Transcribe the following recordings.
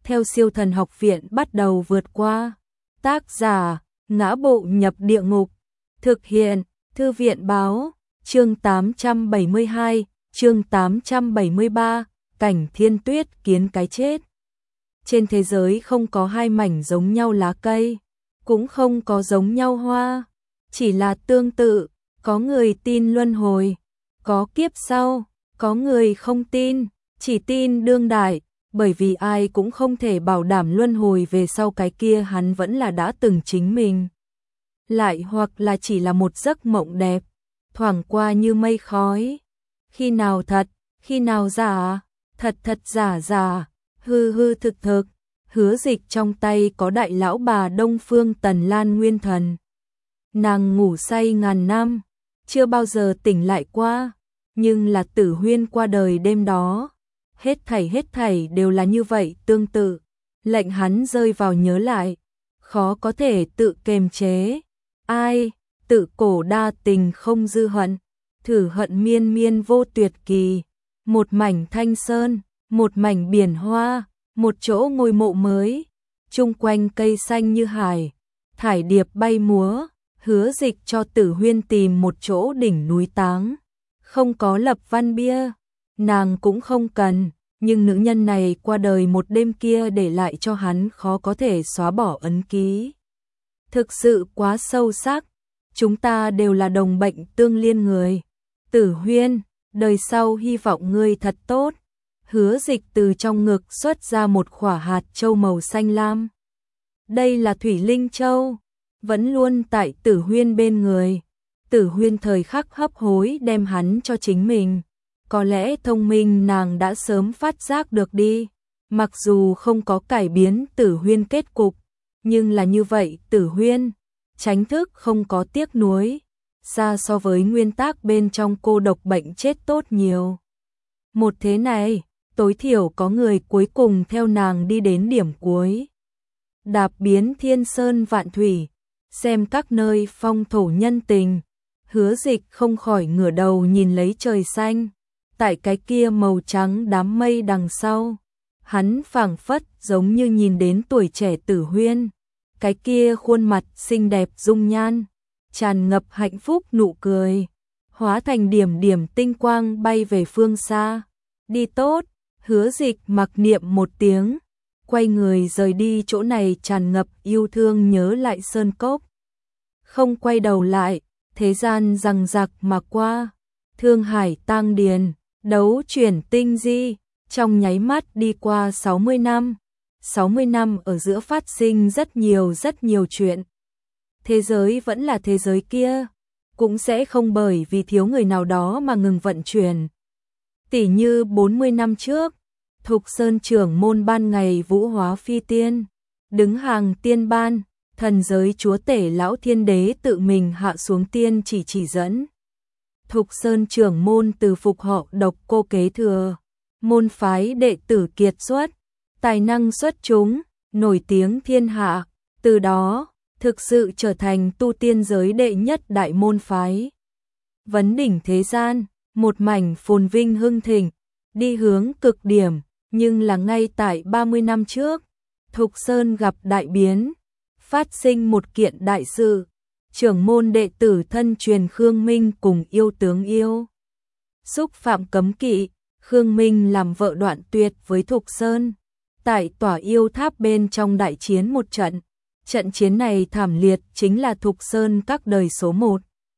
theo Siêu Thần Học Viện bắt đầu vượt qua. Tác giả: Ngã Bộ Nhập Địa Ngục. Thực hiện: Thư viện báo. Chương 872, chương 873, Cảnh Thiên Tuyết kiến cái chết. Trên thế giới không có hai mảnh giống nhau lá cây, cũng không có giống nhau hoa, chỉ là tương tự. Có người tin luân hồi, có kiếp sau, có người không tin, chỉ tin đương đại, bởi vì ai cũng không thể bảo đảm luân hồi về sau cái kia hắn vẫn là đã từng chính mình. Lại hoặc là chỉ là một giấc mộng đẹp, thoảng qua như mây khói. Khi nào thật, khi nào giả, thật thật giả giả, hư hư thực thực. Hứa Dịch trong tay có đại lão bà Đông Phương Tần Lan Nguyên Thần. Nàng ngủ say ngàn năm, chưa bao giờ tỉnh lại qua, nhưng là Tử Huyên qua đời đêm đó. Hết thảy đều là như vậy tương tự, lệnh hắn rơi vào nhớ lại, khó có thể tự kiềm chế. Ai, tự cổ đa tình không dư hận, thử hận miên miên vô tuyệt kỳ. Một mảnh thanh sơn, một mảnh biển hoa, một chỗ ngôi mộ mới, chung quanh cây xanh như hải, thải điệp bay múa. Hứa Dịch cho Tử Huyên tìm một chỗ đỉnh núi táng, không có lập văn bia, nàng cũng không cần, nhưng nữ nhân này qua đời một đêm kia để lại cho hắn khó có thể xóa bỏ ấn ký. Thực sự quá sâu sắc, chúng ta đều là đồng bệnh tương liên người. Tử Huyên, đời sau hy vọng ngươi thật tốt. Hứa Dịch từ trong ngực xuất ra một quả hạt châu màu xanh lam. Đây là Thủy Linh Châu, vẫn luôn tại Tử Huyên bên người. Tử Huyên thời khắc hấp hối đem hắn cho chính mình. Có lẽ thông minh nàng đã sớm phát giác được đi. Mặc dù không có cải biến Tử Huyên kết cục, nhưng là như vậy Tử Huyên tránh thức không có tiếc nuối, xa so với nguyên tắc bên trong cô độc bệnh chết tốt nhiều. Một thế này, tối thiểu có người cuối cùng theo nàng đi đến điểm cuối. Đạp biến thiên sơn vạn thủy, xem các nơi phong thổ nhân tình. Hứa Dịch không khỏi ngửa đầu nhìn lấy trời xanh, tại cái kia màu trắng đám mây đằng sau, hắn phảng phất giống như nhìn đến tuổi trẻ Tử Huyên, cái kia khuôn mặt xinh đẹp dung nhan, tràn ngập hạnh phúc nụ cười, hóa thành điểm điểm tinh quang bay về phương xa. Đi tốt. Hứa Dịch mặc niệm một tiếng, quay người rời đi chỗ này tràn ngập yêu thương nhớ lại sơn cốc. Không quay đầu lại, thế gian giằng giặc mà qua, thương hải tang điền, đấu chuyển tinh di, trong nháy mắt đi qua 60 năm. 60 năm ở giữa phát sinh rất nhiều chuyện. Thế giới vẫn là thế giới kia, cũng sẽ không bởi vì thiếu người nào đó mà ngừng vận chuyển. Tỉ như 40 năm trước, Thục Sơn trưởng môn ban ngày vũ hóa phi tiên, đứng hàng tiên ban, thần giới chúa tể lão thiên đế tự mình hạ xuống tiên chỉ dẫn. Thục Sơn trưởng môn từ phục họ Độc Cô kế thừa, môn phái đệ tử kiệt xuất, tài năng xuất chúng, nổi tiếng thiên hạ, từ đó thực sự trở thành tu tiên giới đệ nhất đại môn phái. Vấn đỉnh thế gian, một mảnh phồn vinh hưng thịnh, đi hướng cực điểm, nhưng là ngay tại 30 năm trước, Thục Sơn gặp đại biến, phát sinh một kiện đại sự, trưởng môn đệ tử thân truyền Khương Minh cùng yêu tướng yêu xúc phạm cấm kỵ, Khương Minh làm vợ đoạn tuyệt với Thục Sơn, tại tỏa yêu tháp bên trong đại chiến một trận. Trận chiến này thảm liệt chính là Thục Sơn các đời số 1.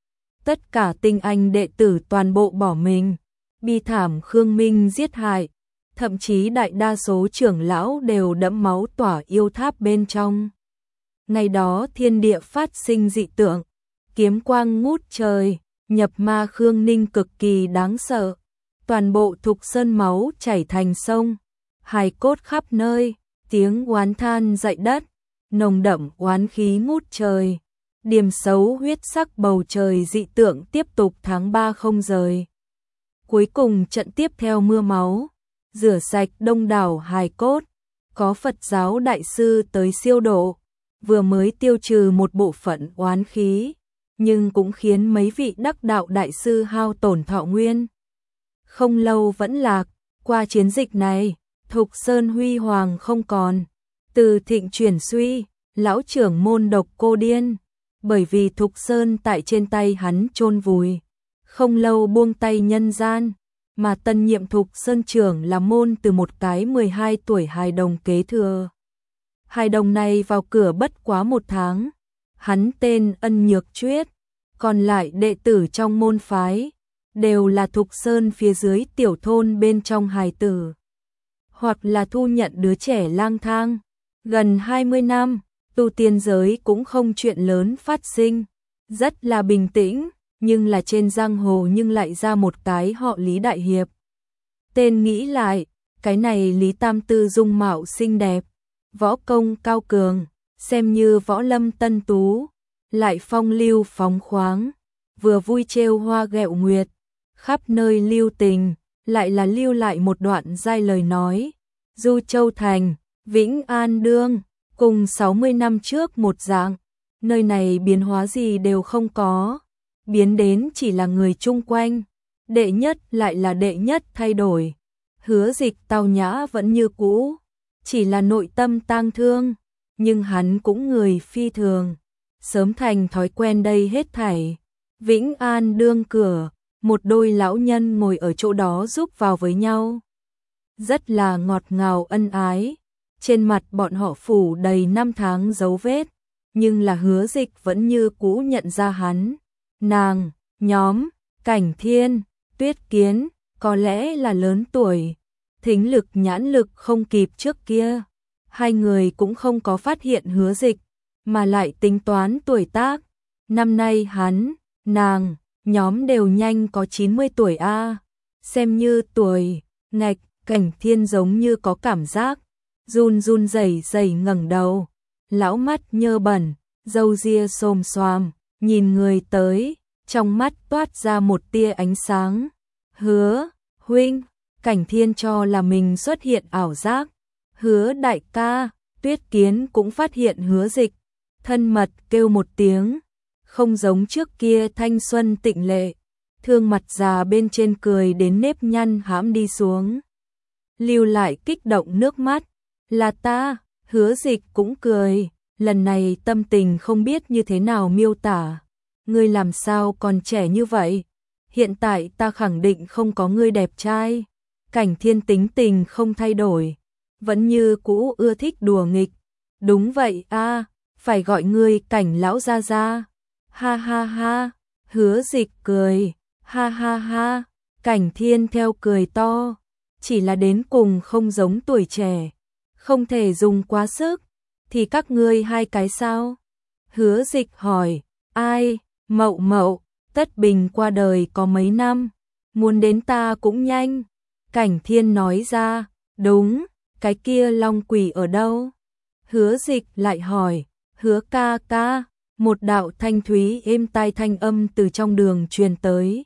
Tất cả tinh anh đệ tử toàn bộ bỏ mình, bi thảm Khương Minh giết hại, thậm chí đại đa số trưởng lão đều đẫm máu tỏa yêu tháp bên trong. Ngày đó thiên địa phát sinh dị tượng, kiếm quang ngút trời, nhập ma Khương Ninh cực kỳ đáng sợ. Toàn bộ Thục Sơn máu chảy thành sông, hài cốt khắp nơi, tiếng oán than dậy đất, nồng đậm oán khí ngút trời. Điểm xấu huyết sắc bầu trời dị tượng tiếp tục tháng 3 không rời. Cuối cùng trận tiếp theo mưa máu, rửa sạch đông đảo hài cốt, có Phật giáo đại sư tới siêu độ, vừa mới tiêu trừ một bộ phận oán khí, nhưng cũng khiến mấy vị đắc đạo đại sư hao tổn thọ nguyên. Không lâu vẫn lạc, qua chiến dịch này, Thục Sơn huy hoàng không còn, từ thịnh chuyển suy, lão trưởng môn độc cô điên, bởi vì Thục Sơn tại trên tay hắn chôn vùi, không lâu buông tay nhân gian, mà tân nhiệm Thục Sơn trưởng là môn từ một cái 12 tuổi hài đồng kế thừa. Hài đồng này vào cửa bất quá 1 tháng, hắn tên Ân Nhược Chuyết, còn lại đệ tử trong môn phái đều là Thục Sơn phía dưới tiểu thôn bên trong hài tử, hoặc là thu nhận đứa trẻ lang thang. Gần 20 năm, tu tiên giới cũng không chuyện lớn phát sinh, rất là bình tĩnh, nhưng là trên giang hồ nhưng lại ra một cái họ Lý đại hiệp. Tên nghĩ lại, cái này Lý Tam Tư dung mạo xinh đẹp, võ công cao cường, xem như võ lâm tân tú, lại phong lưu phóng khoáng, vừa vui trêu hoa ghẹo nguyệt, khắp nơi lưu tình, lại là lưu lại một đoạn giai lời nói. Du Châu Thành, Vĩnh An Đương, cùng 60 năm trước một dạng, nơi này biến hóa gì đều không có, biến đến chỉ là người chung quanh, đệ nhất lại là đệ nhất thay đổi. Hứa Dịch tao nhã vẫn như cũ, chỉ là nội tâm tang thương, nhưng hắn cũng người phi thường, sớm thành thói quen đây hết thảy. Vĩnh An Đương cửa, một đôi lão nhân ngồi ở chỗ đó giúp vào với nhau, rất là ngọt ngào ân ái, trên mặt bọn họ phủ đầy năm tháng dấu vết, nhưng là Hứa Dịch vẫn như cũ nhận ra hắn. Nàng, nhóm, Cảnh Thiên, Tuyết Kiến, có lẽ là lớn tuổi, thính lực nhãn lực không kịp trước kia, hai người cũng không có phát hiện Hứa Dịch, mà lại tính toán tuổi tác, năm nay hắn, nàng, nhóm đều nhanh có 90 tuổi a, xem như tuổi, ngạch. Cảnh Thiên giống như có cảm giác, run run rẩy rẩy ngẩng đầu, lão mắt nhơ bẩn, râu ria xồm xoàm, nhìn người tới, trong mắt toát ra một tia ánh sáng. Hứa, huynh, Cảnh Thiên cho là mình xuất hiện ảo giác. Hứa đại ca, Tuyết Kiến cũng phát hiện Hứa Dịch, thân mật kêu một tiếng, không giống trước kia thanh xuân tịnh lệ, thương mặt già bên trên cười đến nếp nhăn hãm đi xuống, lưu lại kích động nước mắt. Là ta. Hứa Dịch cũng cười, lần này tâm tình không biết như thế nào miêu tả. Ngươi làm sao còn trẻ như vậy? Hiện tại ta khẳng định không có ngươi đẹp trai. Cảnh Thiên tính tình không thay đổi, vẫn như cũ ưa thích đùa nghịch. Đúng vậy a, phải gọi ngươi Cảnh lão gia gia. Ha ha ha. Hứa Dịch cười, ha ha ha. Cảnh Thiên theo cười to, chỉ là đến cùng không giống tuổi trẻ, không thể dùng quá sức. Thì các ngươi hai cái sao? Hứa Dịch hỏi. Ai? Mậu Mậu, Tất Bình qua đời có mấy năm, muốn đến ta cũng nhanh. Cảnh Thiên nói ra. Đúng, cái kia Long Quỷ ở đâu? Hứa Dịch lại hỏi. Hứa ca ca. Một đạo thanh thúy êm tai thanh âm từ trong đường truyền tới.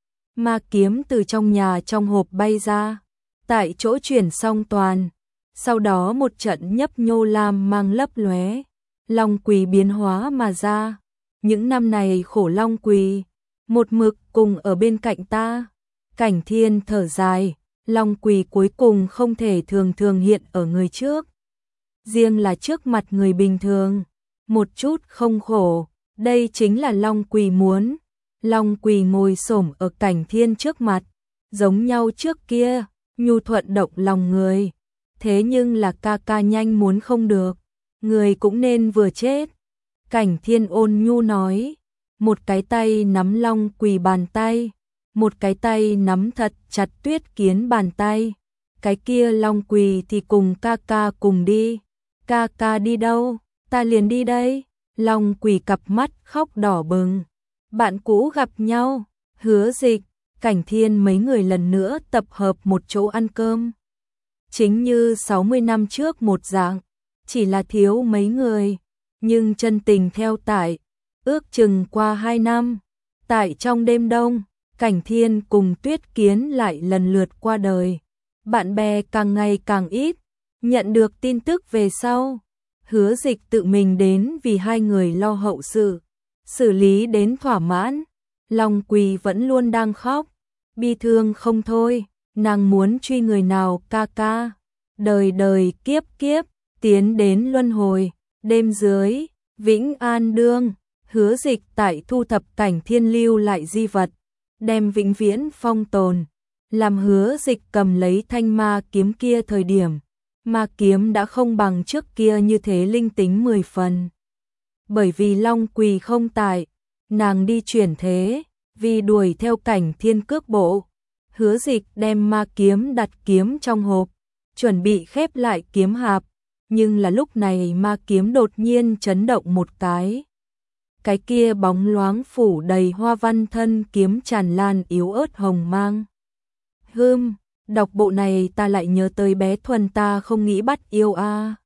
Ma kiếm từ trong nhà trong hộp bay ra, tại chỗ chuyển xong toàn. Sau đó một trận nhấp nhô lam mang lấp lóe, Long Quỳ biến hóa mà ra. Những năm này khổ Long Quỳ, một mực cùng ở bên cạnh ta. Cảnh Thiên thở dài, Long Quỳ cuối cùng không thể thường thường hiện ở người trước. Riêng là trước mặt người bình thường, một chút không khổ, đây chính là Long Quỳ muốn. Long Quỳ ngồi xổm ở Cảnh Thiên trước mặt, giống nhau trước kia, nhu thuận động lòng người. Thế nhưng là ca ca nhanh muốn không được, người cũng nên vừa chết. Cảnh Thiên ôn nhu nói, một cái tay nắm Long Quỳ bàn tay, một cái tay nắm thật chặt Tuyết Kiến bàn tay. Cái kia Long Quỳ thì cùng ca ca cùng đi. Ca ca đi đâu? Ta liền đi đây. Long Quỳ cặp mắt khóc đỏ bừng. Bạn cũ gặp nhau. Hứa Dịch, Cảnh Thiên mấy người lần nữa tập hợp một chỗ ăn cơm. Chính như 60 năm trước một dạng, chỉ là thiếu mấy người, nhưng chân tình theo tại. Ước chừng qua 2 năm, tại trong đêm đông, Cảnh Thiên cùng Tuyết Kiến lại lần lượt qua đời. Bạn bè càng ngày càng ít, nhận được tin tức về sau, Hứa Dịch tự mình đến vì hai người lo hậu sự, xử lý đến thỏa mãn. Long Quỳ vẫn luôn đang khóc, bi thương không thôi, nàng muốn truy người nào ca ca. đời đời kiếp kiếp, tiến đến luân hồi. Đêm dưới, Vĩnh An Đương, Hứa Dịch tại thu thập cảnh thiên lưu lại di vật, đem vĩnh viễn phong tồn. Làm Hứa Dịch cầm lấy thanh ma kiếm kia thời điểm, ma kiếm đã không bằng trước kia như thế linh tính 10 phần. Bởi vì Long Quỳ không tại, nàng đi chuyển thế, vì đuổi theo cảnh thiên cước bộ. Hứa Dịch đem ma kiếm đặt kiếm trong hộp, chuẩn bị khép lại kiếm hạp, nhưng là lúc này ma kiếm đột nhiên chấn động một cái kia bóng loáng phủ đầy hoa văn thân kiếm tràn lan yếu ớt hồng mang. Đọc bộ này ta lại nhớ tới bé Thuần ta không nghĩ bắt yêu a.